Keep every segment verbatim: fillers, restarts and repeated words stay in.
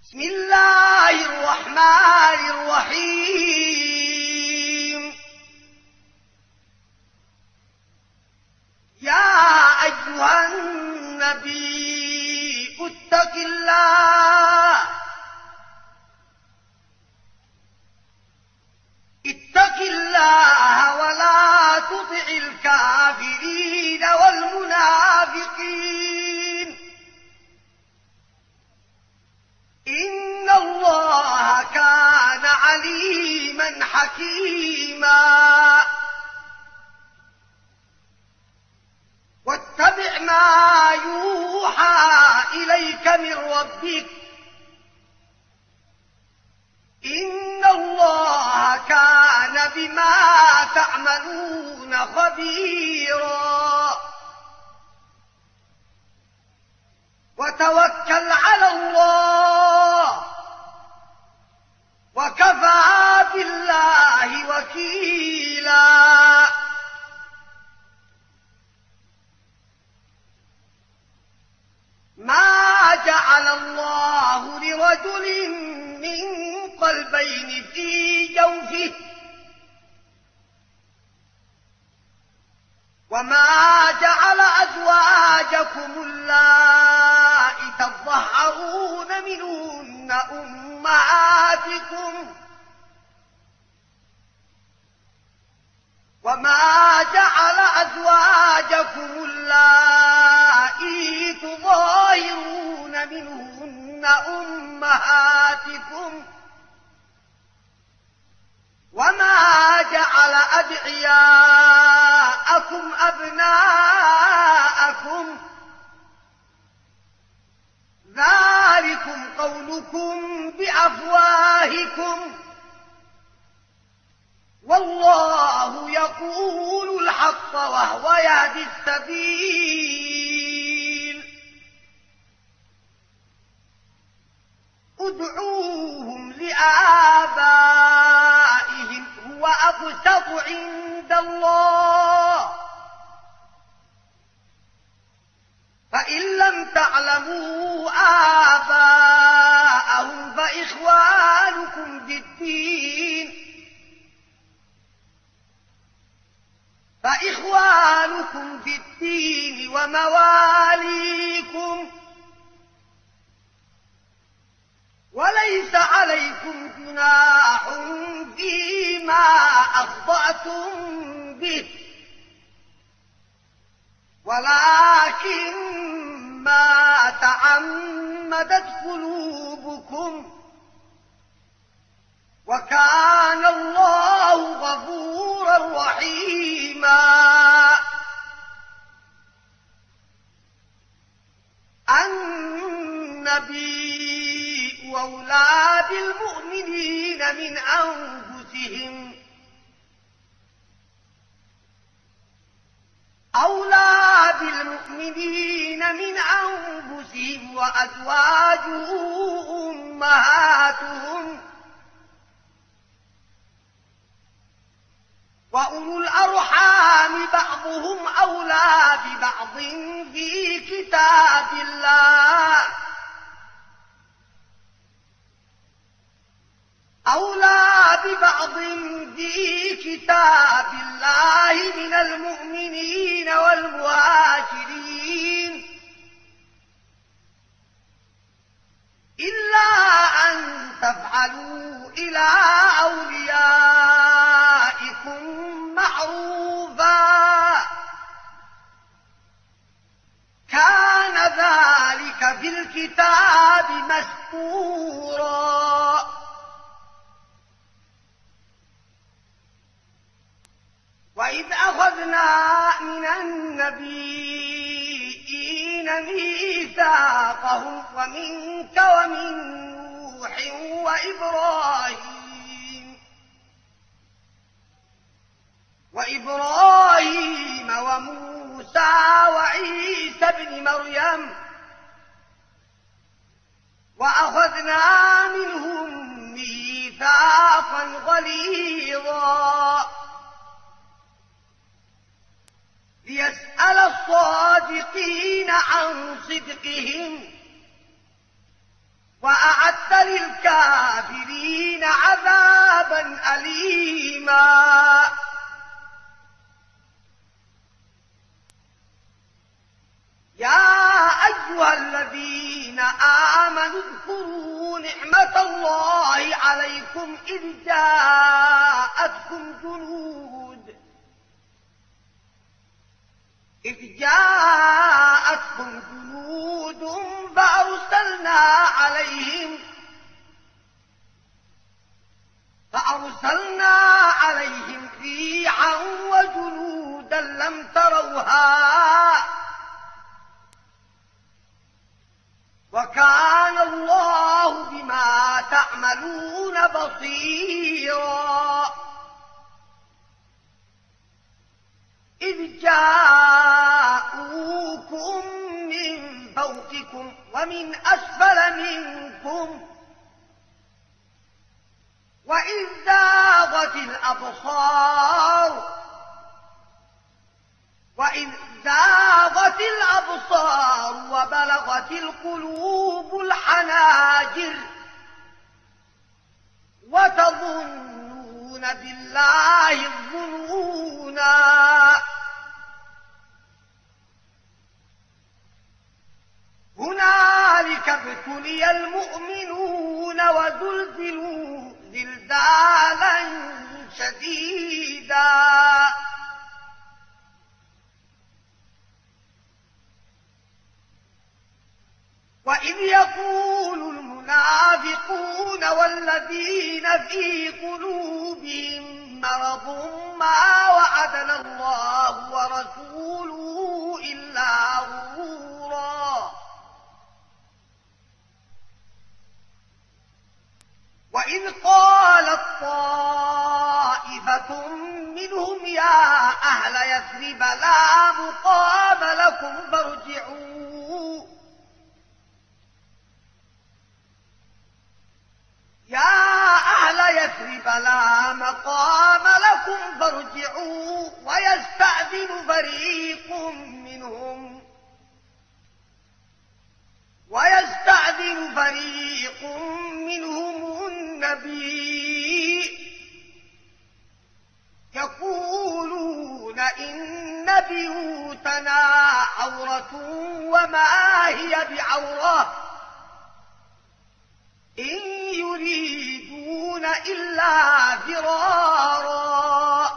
بسم الله الرحمن الرحيم. يا أيها النبي اتق الله اتق الله ولا تطع الكافرين والمنافقين إن الله كان عليما حكيما. واتبع ما يوحى إليك من ربك إن الله كان بما تعملون خبيرا. وتوكل على الله وكفى بالله وكيلا. ما جعل الله لرجل من قلبين في جوفه وما جعل أزواجكم اللائي تظهرون منهن أمهاتكم وما جعل أزواجكم اللائي تظاهرون منهن أمهاتكم وما جعل أدعياءكم أبناءكم ذلكم قولكم بأفواهكم والله يقول الحق وهو يهدي السبيل. ادعوهم لآبائهم هو أقسط عند الله فإن لم تعلموا آباءهم فإخوانكم في الدين فإخوانكم في الدين ومواليكم وليس عليكم جناح فيما أخطأتم به ولكن ما تعمدت قلوبكم وكان الله غفورا رحيما. النبي أولى بالمؤمنين من أنفسهم أولى بالمؤمنين من أنفسهم وأزواجه أمهاتهم وأولو الأرحام بعضهم أولى ببعض في كتاب الله أولى ببعض في كتاب الله من المؤمنين والمهاجرين إلا أن تفعلوا إلى أوليائكم معروفا كان ذلك في الكتاب مسطورا. وإذ أخذنا من النبيين ميثاقهم ومنك ومن نوح وإبراهيم وإبراهيم وموسى وعيسى ابن مريم وأخذنا منهم ميثاقا غليظا ليسأل الصادقين عن صدقهم وأعد حكيما. يا أيها الذين آمنوا اذكروا نعمة الله عليكم إذ جاءتكم جنود إذ جاءتكم جنود فأرسلنا عليهم فأرسلنا عليهم ريحا وجنودا لم تروها وكان الله بما تعملون بصيرا. إذ جاءوكم من فوقكم ومن أسفل منكم وإذ زاغت الأبصار وإذ زاغت الأبصار وبلغت القلوب الحناجر وتظنون بالله الظنونا. هنالك ابتلي المؤمنون وزلزلوا زلزالا شديدا. وإذ يقول المنافقون والذين في قلوبهم مرض ما وعدنا الله ورسوله إلا غرورا. وإذ قالت طائفة منهم يا أهل يثرب لا مقام لكم فارجعوا يا أهل يثرب لا مقام لكم فارجعوا ويستأذن فريق منهم ويستأذن فريق منهم النبي يقولون إن بيوتنا عورة وما هي بعورة إن يريدون إلا فرارا.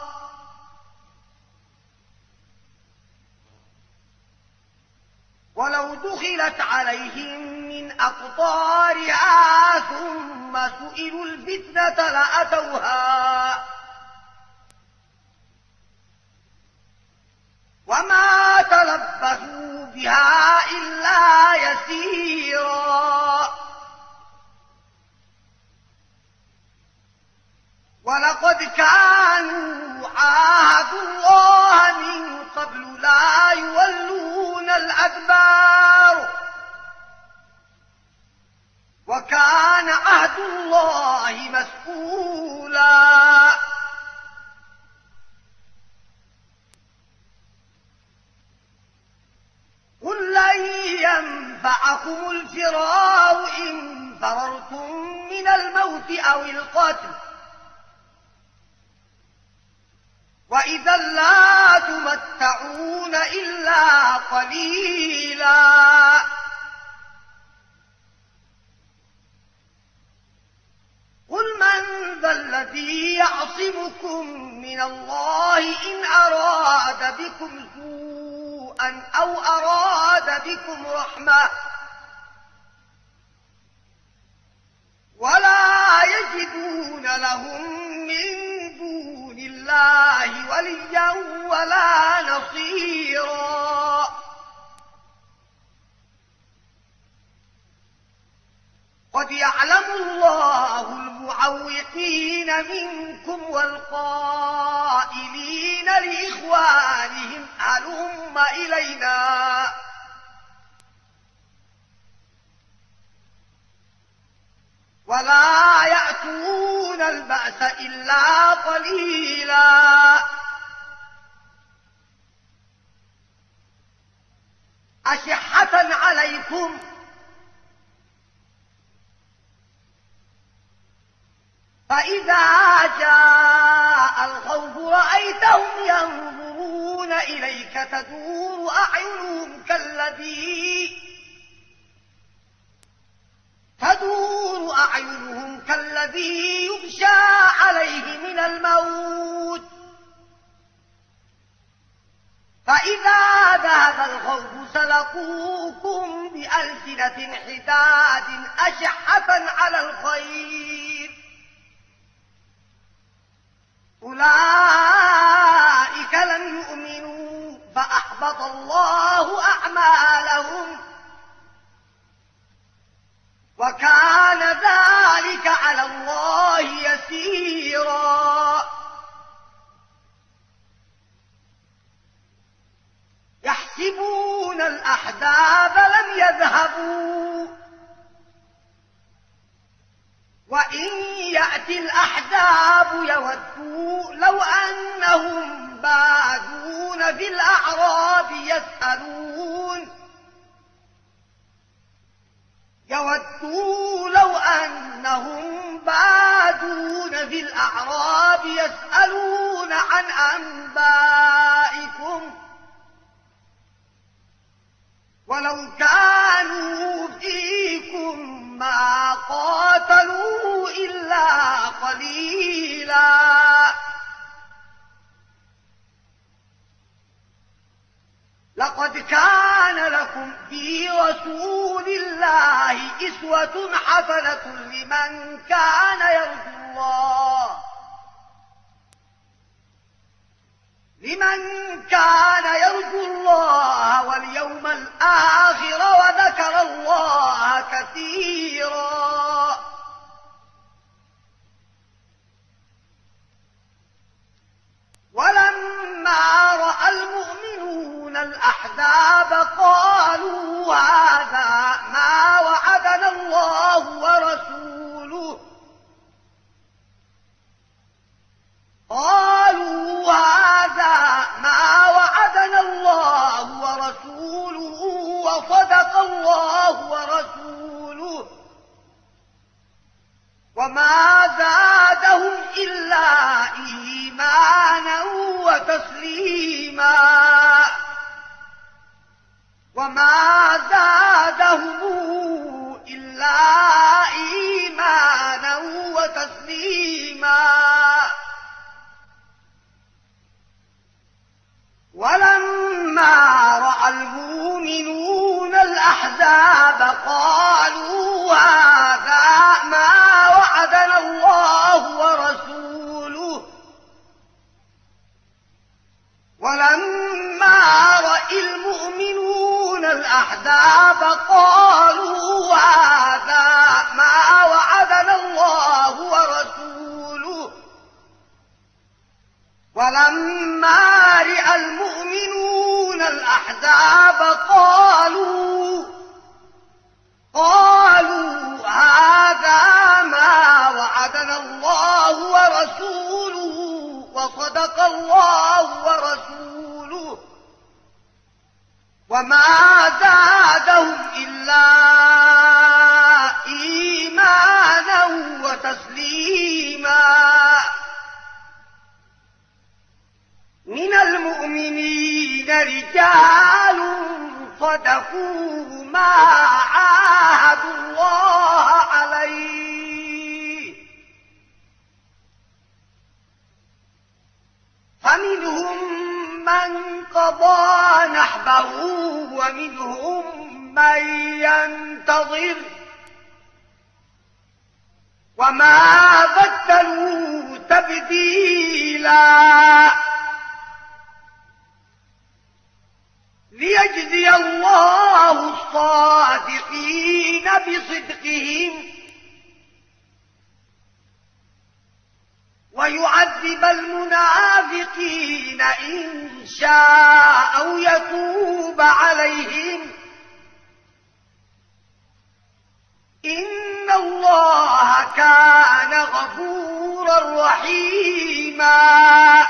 ولو دخلت عليهم من أقطارها ثم سئلوا الفتنة لأتوها وما تلبثوا بها إلا يسيرا. ولقد كانوا عاهدوا الله من قبل لا يولون الأدبار وكان عهد الله مسؤولا. قل لن ينفعكم الفرار إن فررتم من الموت أو القتل وإذا لا تمتعون إلا قليلا. قل من ذا الذي يعصمكم من الله إن أراد بكم سوءا أو أراد بكم رحمة ولا يجدون لهم من دون الله وليا ولا نصيرا. قد يعلم الله المعوقين منكم والقائلين لإخوانهم هلم إلينا ولا يأتون البأس إلا قليلا. أشحة عليكم فإذا جاء ينظرون إليك تدور أعينهم كالذي تدور أعينهم كالذي يغشى عليه من الموت فإذا ذهب الخوف سلقوكم بألسنة حداد أشحة على الخير أولئك لم يؤمنوا فأحبط الله أعمالهم وكان ذلك على الله يسيرا يحسبون الأحزاب لم يذهبوا وإن يأتي الأحزاب يودوا لو أنهم بادون في الأعراب يسألون يودوا لو أنهم بادون في الأعراب يسألون عن أنبائكم ولو كانوا فيكم ما قاتلوا إلا قليلا لقد كان لكم في رسول الله أسوة حسنة لمن كان يرجو الله لمن كان يرجو الله واليوم الآخر وذكر الله كثيرا ولما رأى المؤمنون الأحزاب قالوا هذا ما وعدنا الله ورسوله قالوا هذا ما وعدنا الله ورسوله وصدق الله ورسوله وما زادهم إلا إيمانا وتسليما وما زادهم إلا إيمانا وتسليما ولما رأى المؤمنون الأحزاب قالوا هذا ما وعدنا الله ورسوله ولما رأى المؤمنون الأحزاب قالوا هذا ما وعدنا الله ورسوله ولما رأى المؤمنون الأحزاب قالوا قالوا هذا ما وعدنا الله ورسوله وصدق الله ورسوله وما زادهم إلا إيمانا وتسليما من المؤمنين رجال صدقوا ما عاهدوا الله عليه فمنهم من قضى نحبه ومنهم من ينتظر وما بدلوا تبديلا ليجزي الله الصادقين بصدقهم ويعذب المنافقين إن شاء أو يتوب عليهم إن الله كان غفورا رحيما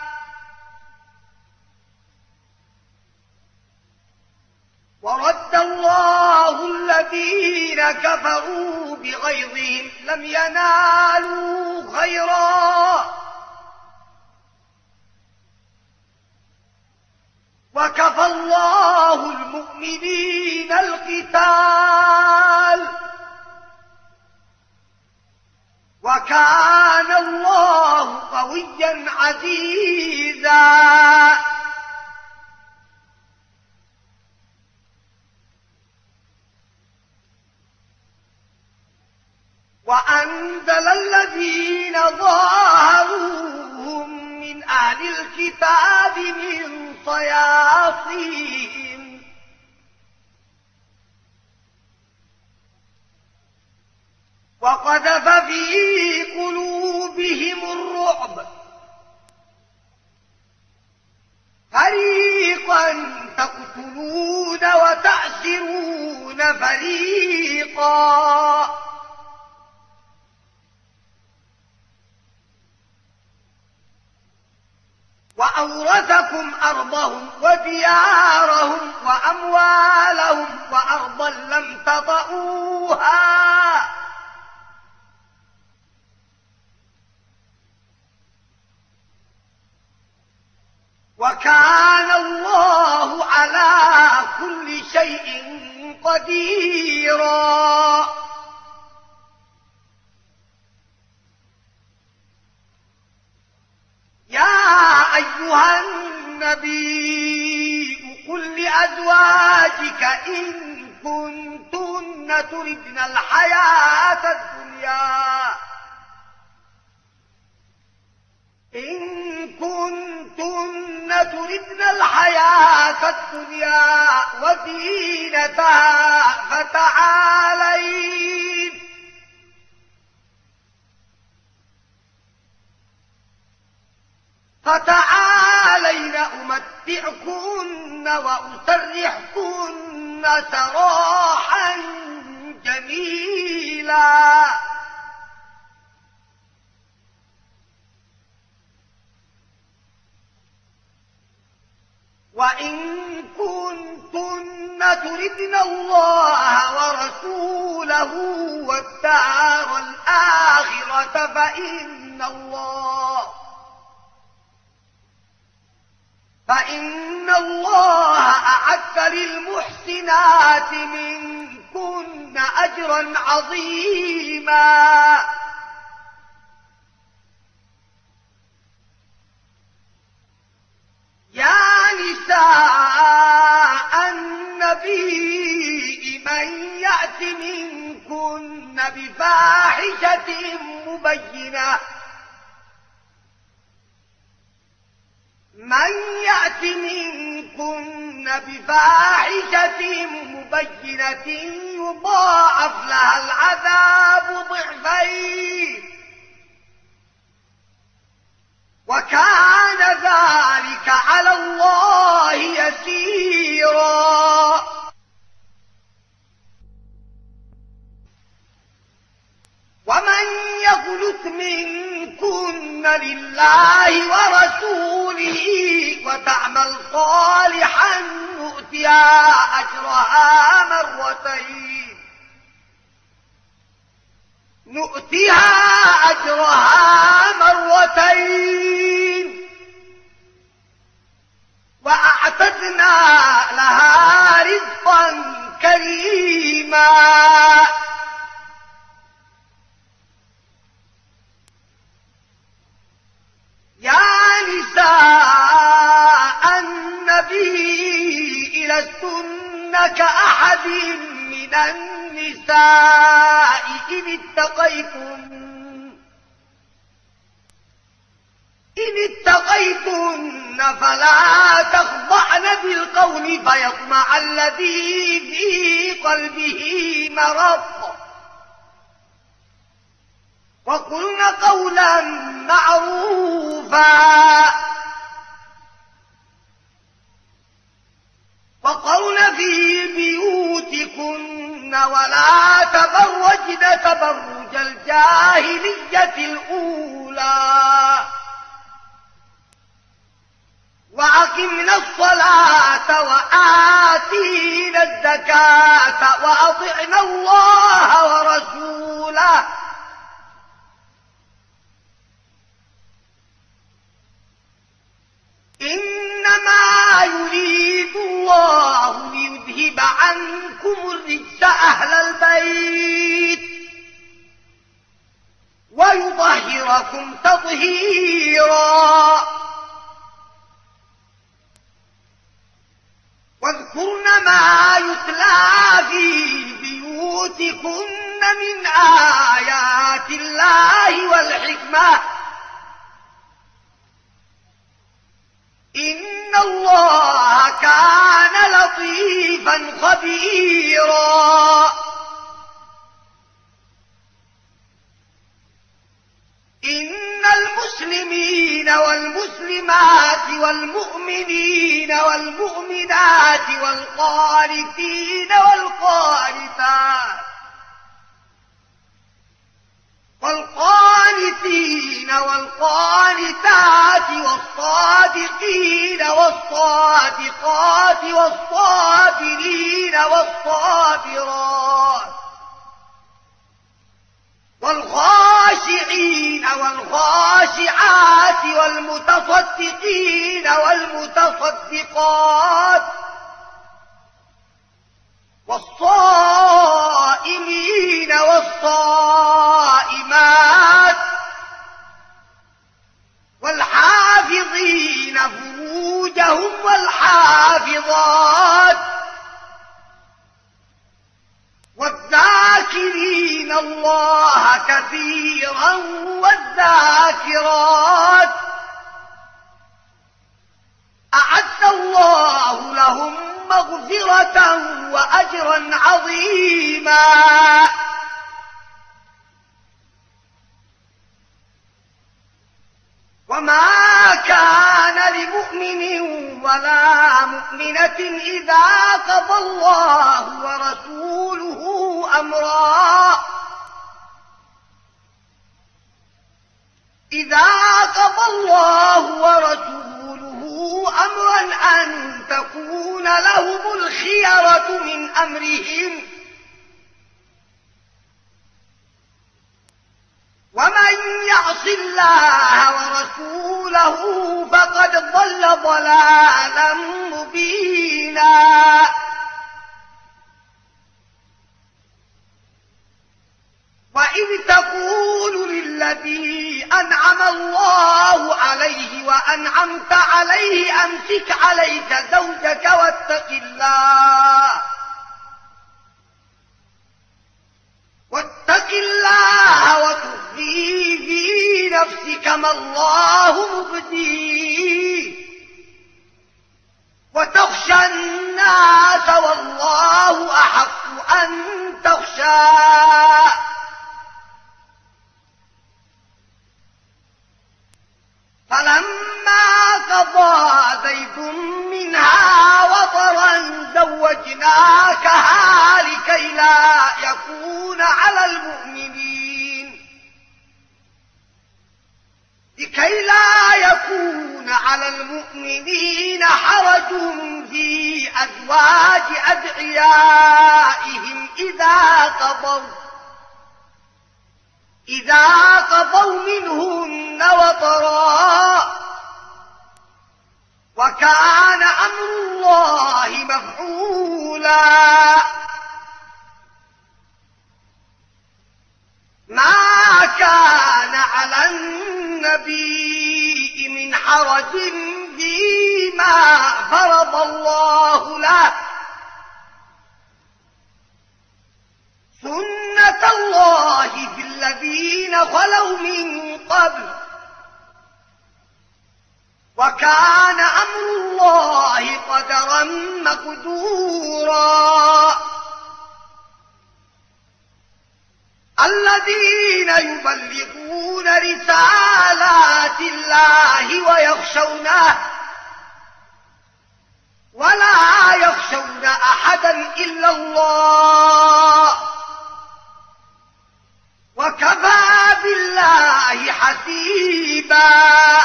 ورد الله الذين كفروا بغيظهم لم ينالوا خيرا وكفى الله المؤمنين القتال وكان الله قويا عزيزا وأنزل الذين ظاهروهم من أهل الكتاب من صياصيهم وقذف في قلوبهم الرعب فريقا تقتلون وتأسرون فريقا وأورثكم أرضهم وديارهم وأموالهم وأرضا لم تطئوها وكان الله على كل شيء قديرا يا أيها النبي قل لأزواجك إن كنتن تردن الحياة الدنيا إن كنتن تردن الحياة الدنيا وزينتها فتعالين فتعالين أمتعكن وأسرحكن سراحا جميلا وإن كنتن تردن الله ورسوله والدار الآخرة فإن الله فإن الله أعد للمحسنات منكن أجرا عظيما يا نساء النبي من يأت منكن بفاحشة مبينة من يأت منكن بفاحشة مبينة يضاعف لها العذاب ضعفين وكان ذلك على الله يسيرا ومن يقنت منكن لله ورسوله وتعمل صالحا نؤتها أجرها مرتين نؤتها أجرها مرتين وأعتدنا لها رزقا كريما يا نساء النبي لستن كأحد من النساء إن اتقيتن إن اتقيتن فلا تخضعن بالقول فيطمع الذي في قلبه مرض وقلن قولا معروفا وقرن في بيوتكن ولا تبرجن تبرج الجاهلية الأولى وأقمنا الصلاة وآتينا الزكاة وأطعنا الله ورسوله إنما يريد عنكم الرجس أهل البيت ويطهركم تطهيرا واذكرن ما يتلى في بيوتكن من آيات الله والحكمة إن الله كان لطيفا خبيرا إن المسلمين والمسلمات والمؤمنين والمؤمنات والقانتين والقانتات والقانتين والقانتات والصادقين والصادقات والصابرين والصابرات والخاشعين والخاشعات والمتصدقين والمتصدقات والصائمين والصائمات والحافظين فروجهم والحافظات والذاكرين الله كثيرا والذاكرات أعد الله لهم مغفرة وأجرا عظيما وما كان لمؤمن ولا مؤمنة إذا قضى الله ورسوله أمرا إذا قضى الله ورسوله أمرا أن تكون لهم الخيرة من أمرهم ومن يعص الله ورسوله فقد ضل ضلالا مبينا وإذ تقول للذي أنعم الله عليه وأنعمت عليه أمسك عليك زوجك واتق الله واتق الله وتخفي في نفسك ما الله مبديه وتخشى الناس والله أحق أن تخشاه فلما قضى زيد منها وطرا زوجناكها لكي لا يكون على المؤمنين لكي لا يكون على المؤمنين حرج في أزواج أدعيائهم إذا قضوا إذا قضوا منهن وطرا وكان أمر الله مفعولا ما كان على النبي من حرج فيما فرض الله له سنة الله في الذين خلوا من قبل وكان أمر الله قدرا مقدورا الذين يبلغون رسالات الله ويخشونه ولا يخشون أحدا إلا الله وكفى بالله حسيبا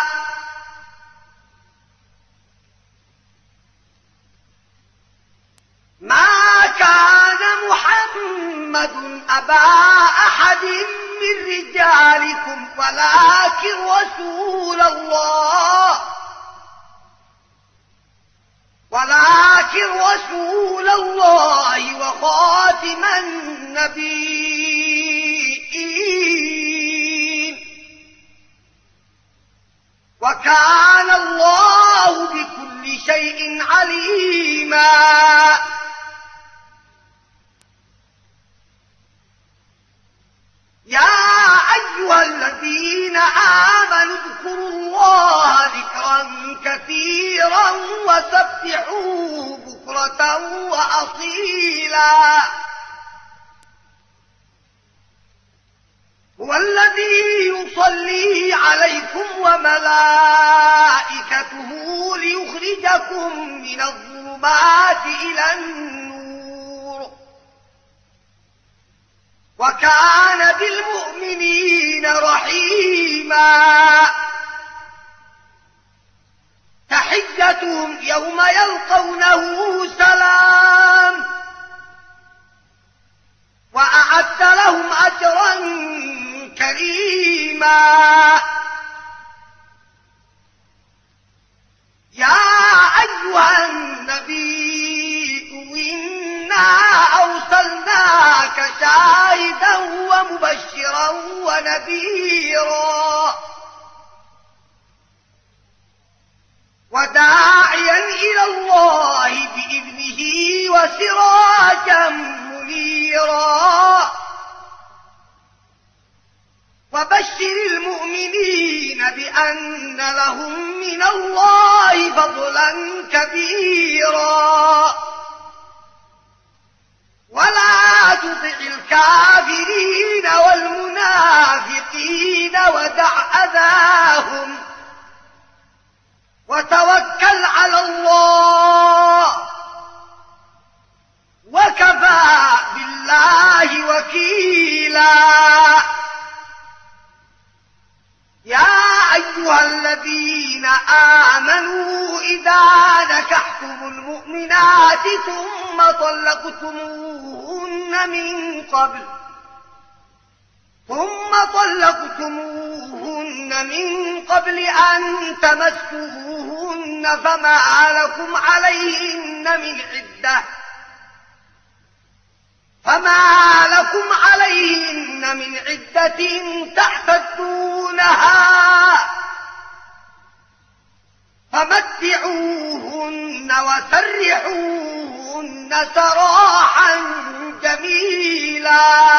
ما كان محمد أبا أحد من رجالكم ولكن رسول الله ولكن رسول الله وخاتم النبيين، وكان الله بكل شيء عليما. يا أيها الذين آمنوا اذكروا الله ذكرا كثيرا وسبحوه بكرة وأصيلا. هو الذي يصلي عليكم وملائكته ليخرجكم من الظلمات إلى النور، وكان بالمؤمنين رحيما. تحيتهم يوم يلقونه سلام، وأعد لهم أجرا كريما. يا أيها النبي إنا أرسلناك شاهدا ومبشرا ونذيرا وداعيا إلى الله بإذنه وسراجا منيرا. وبشر المؤمنين بأن لهم من الله فضلا كبيرا. ولا تطع الكافرين والمنافقين ودع أذاهم وتوكل على الله، وكفى بالله وكيلا. يا أيها الذين آمنوا إذا نكحتم المؤمنات ثم طلقتموهن من قبل ثم طلقتموهن من قبل أن تمسوهن فما لكم عليهن من عدة فما لكم عليهن من عدة تعتدونها فمتعوهن وسرحوهن سراحا جميلا.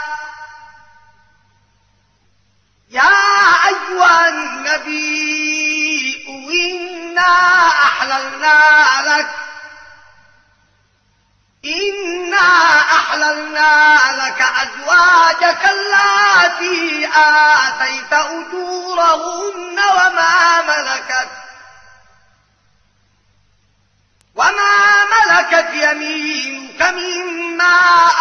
يا أيها النبي إنا أحللنا لك إنا أحللنا لك أزواجك اللاتي آتيت أجورهن وما ملكت وما ملكت يمينك مما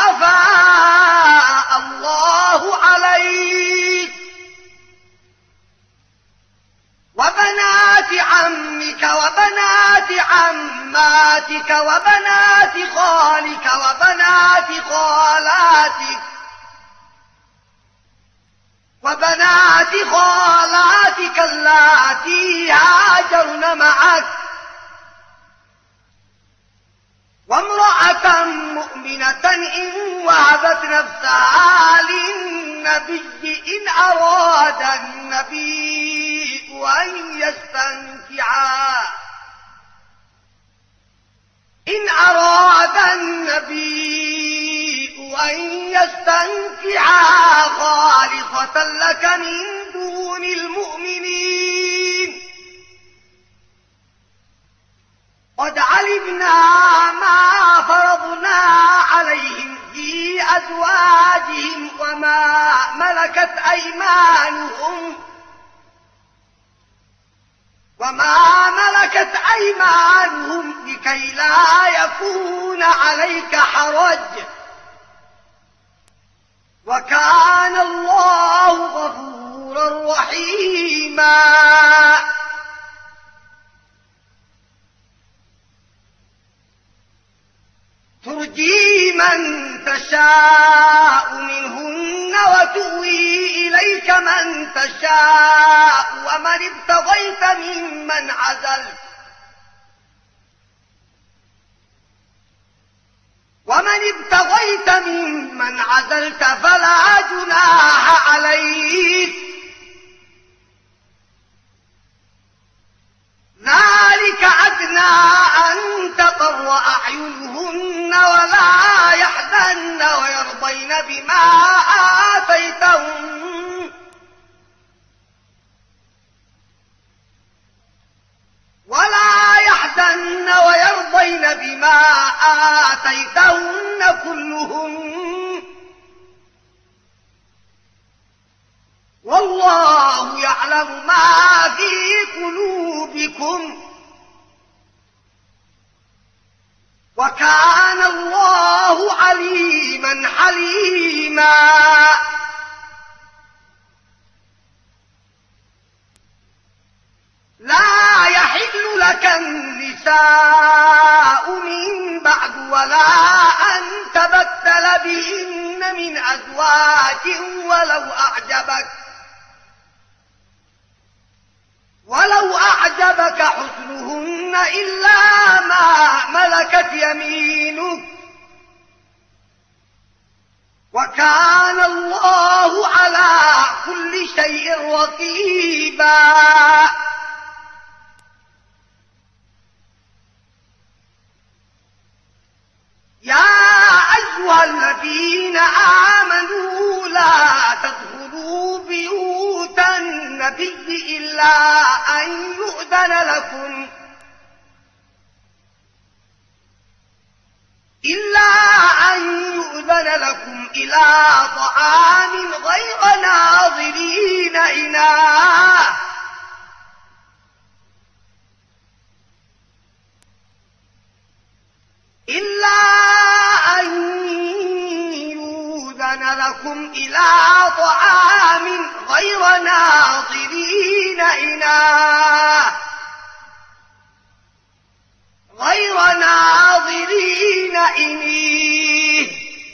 أفاء الله عليك، وبنات عمك وبنات عماتك وبنات خالك وبنات خالاتك وبنات خالاتك اللاتي هاجرن معك، وامرأة مؤمنة إن وهبت نفسها للنبي إن أراد النبي أن يستنكحها إن أراد النبي أن يستنكحها خالصة لك من دون المؤمنين. قد علمنا ما فرضنا عليهم في أزواجهم وما ملكت أيمانهم وما ملكت أيمانهم لكي لا يكون عليك حرج، وكان الله غفورا رحيما. ترجي من تشاء منهن وتؤوي إليك من تشاء ومن ابتغيت ممن عزلت ومن ابتغيت ممن عزلت فلا جناح عليك، ذلك أدنى أن تقر أعينهن ولا يحزن ويرضين بما آتيتهن ولا يحزن ويرضين بما آتيتهن كلهن، والله يعلم ما في قلوبكم وكان الله عليما حليما. لا يحل لك النساء من بعد ولا أن تبدل بهن من أزواج ولو أعجبك ولو أعجبك حسنهن إلا ما ملكت يمينك، وكان الله على كل شيء رقيبا. يا أيها الذين آمنوا لا تدخلوا بيوت النبي إلا أن يؤذن لكم إلا أن يؤذن لكم إلى طعام غير ناظرين إناه إلا أن يؤذن لكم إلى طعام غير ناظرين إناه غير ناظرين إنيه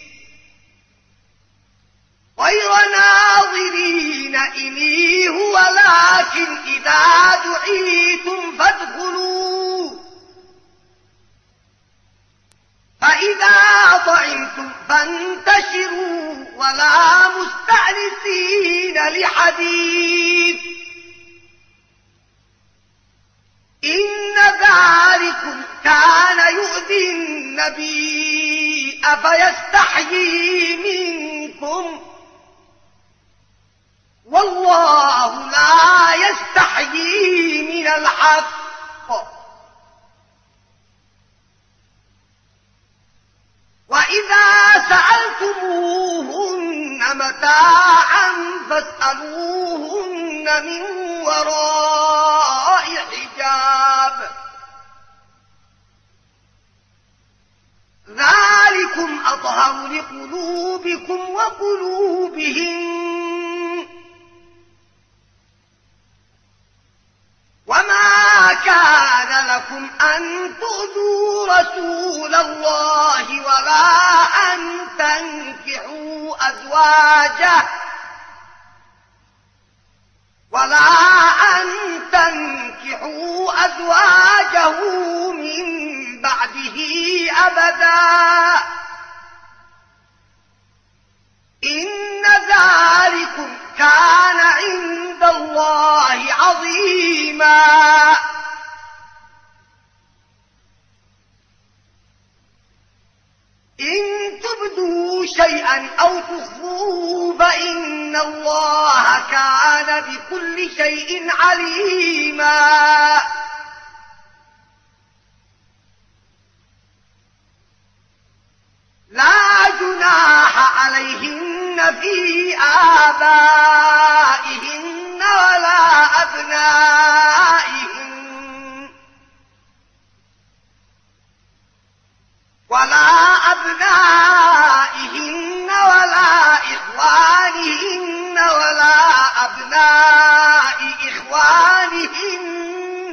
غير ناظرين إنيه ولكن إذا دعيتم فادخلوا فإذا طعمتم فانتشروا ولا مستأنسين لحديث، إن ذلكم كان يؤذي النبي أفيستحيي منكم والله لا يستحيي من الحق. وإذا سألتموهن متاعا فاسألوهن من وراء حجاب، ذلكم أطهر لقلوبكم وقلوبهم. وما كان لكم أن تؤذوا رسول الله ولا أن تنكحوا أزواجه ولا أن تنكحوا أزواجه من بعده أبدا، إن ذلكم كان عند الله عظيما. إن تبدوا شيئا أو تخفوه فإن الله كان بكل شيء عليما. لا جناح عليهن في آبائهن ولا أبنائهن ولا أبنائهن ولا إخوانهن ولا أبناء إخوانهن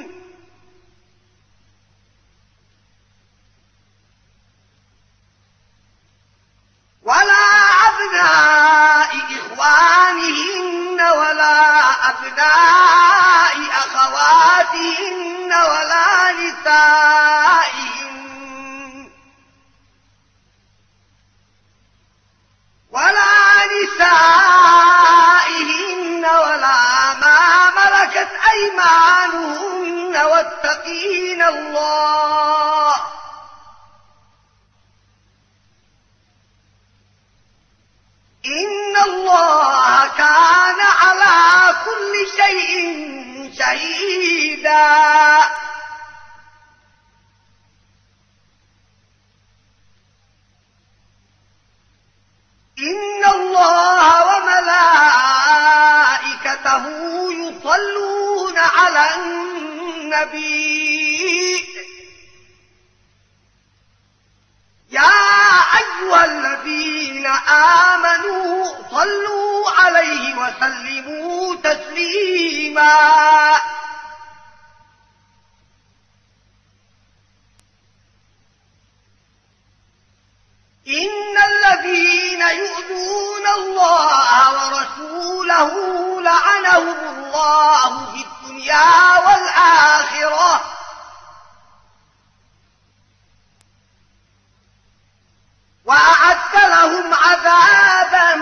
ولا أبناء إخوانهن ولا أبناء أخواتهن ولا نسائهن واتقين الله إن الله كان على كل شيء شهيدا إن الله وملائكته يصلون على النبي يا أيها الذين آمنوا صلوا عليه وسلموا تسليما إن الذين يؤذون الله ورسوله لعنهم الله في الدنيا والآخرة وأعد لهم عذابا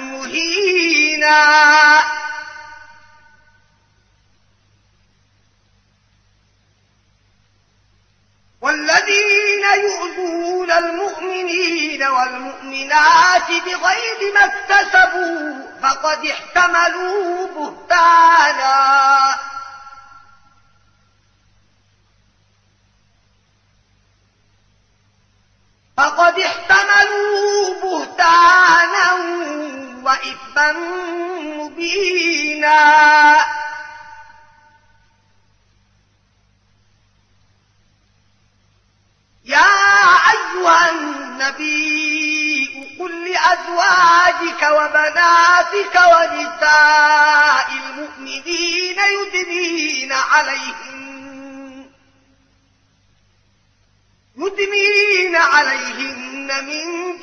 مهينا والذين يؤذون المؤمنين والمؤمنات بغير ما اكتسبوا فقد احتملوا بهتانا فقد احتملوا بهتانا وإثما مبينا يا أيها النبي قل لأزواجك وبناتك ونساء المؤمنين يدنين عليهن يدنين عليهن من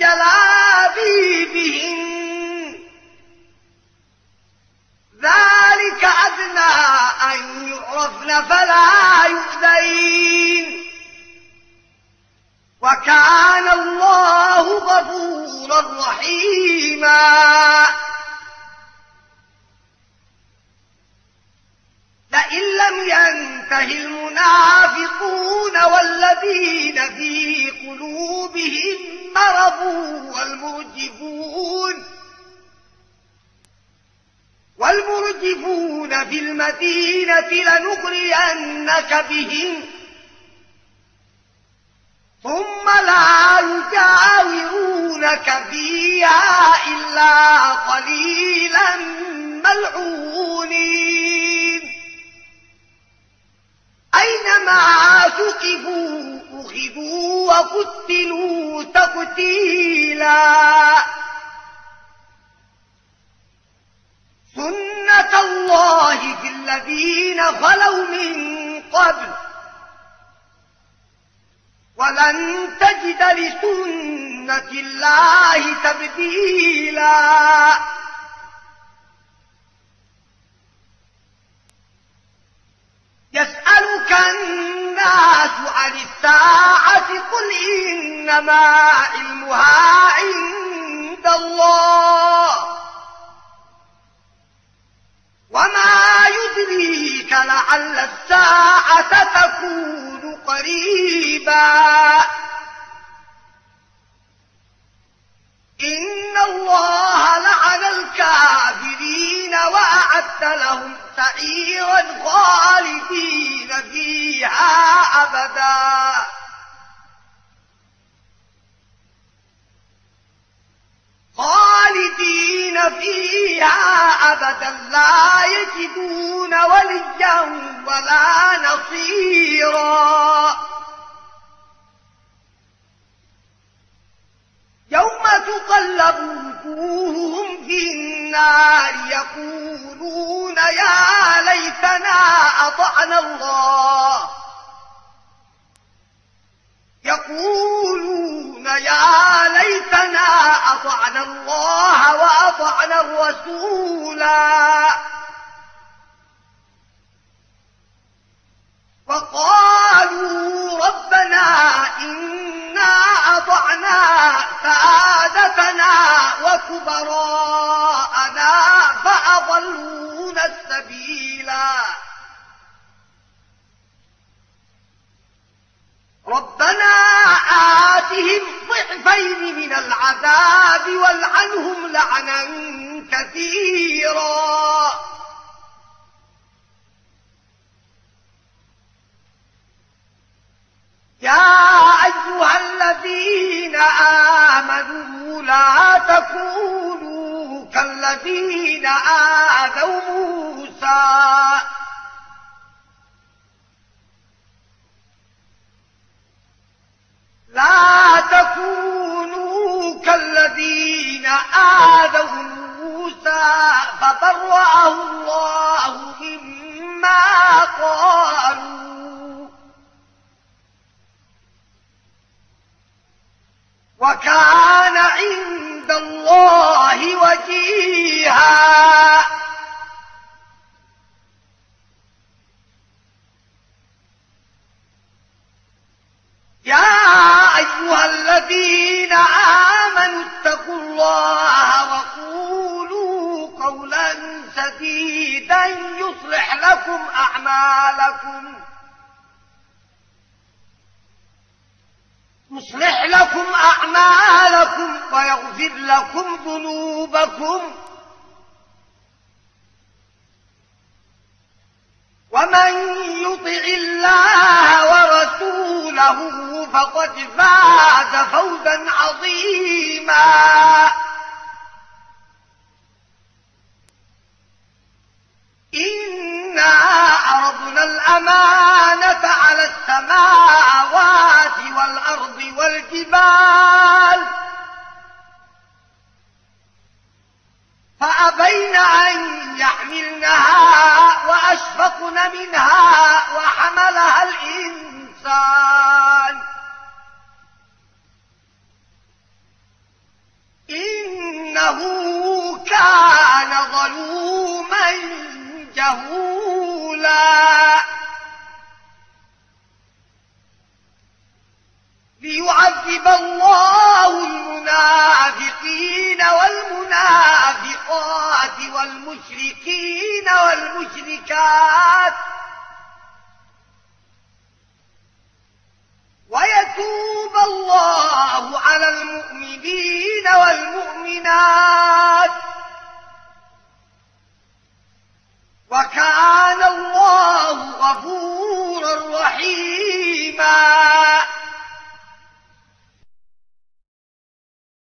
جلابيبهن ذلك أدنى أن يعرفن فلا يؤذين وكان الله غفورا رحيما لئن لم ينته المنافقون والذين في قلوبهم مرض والمرجفون والمرجفون في المدينة لنغرينك بهم ثم لا يجاورونك فيها إلا قليلا ملعونين أينما ثقفوا أخذوا وقتلوا تقتيلا سنة الله في الذين خلوا من قبل ولن تجد لسنة الله تبديلا يسألك الناس عن الساعة قل إنما علمها عند الله وما يدريك لعل الساعة تكون قريبا إن الله لعن الكافرين وأعد لهم سعيرا خالدين فيها أبدا خالدين فيها أبدا لا يجدون وليا ولا نصيرا يوم تقلب وجوههم في النار يقولون يا ليتنا أطعنا الله يقولون يا ليتنا أطعنا الله وأطعنا الرسولا وقالوا ربنا إنا أطعنا سادتنا وكبراءنا فأضلونا السبيلا العذاب والعنهم لعنا كثيرا. يا أيها الذين آمنوا لا تكونوا كالذين آذوا موسى لا تكونوا كالذين آذوا موسى فبرأه الله مما قالوا وكان عند الله وجيها. يا أيها الذين آمنوا اتقوا الله وقولوا قولا سديدا يصلح لكم أعمالكم يصلح لكم أعمالكم ويغفر لكم ذنوبكم ومن يطع الله ورسوله فقد فاز فوزا عظيما. إنا عرضنا الأمانة على السماوات والأرض والجبال فأبين أن يحملنها وأشفقن منها وحملها الإنسان إنه كان ظلوما جهولا. ليعذب الله المنافقين والمنافقات والمشركين والمشركات ويتوب الله على المؤمنين والمؤمنات وكان الله غفورا رحيما.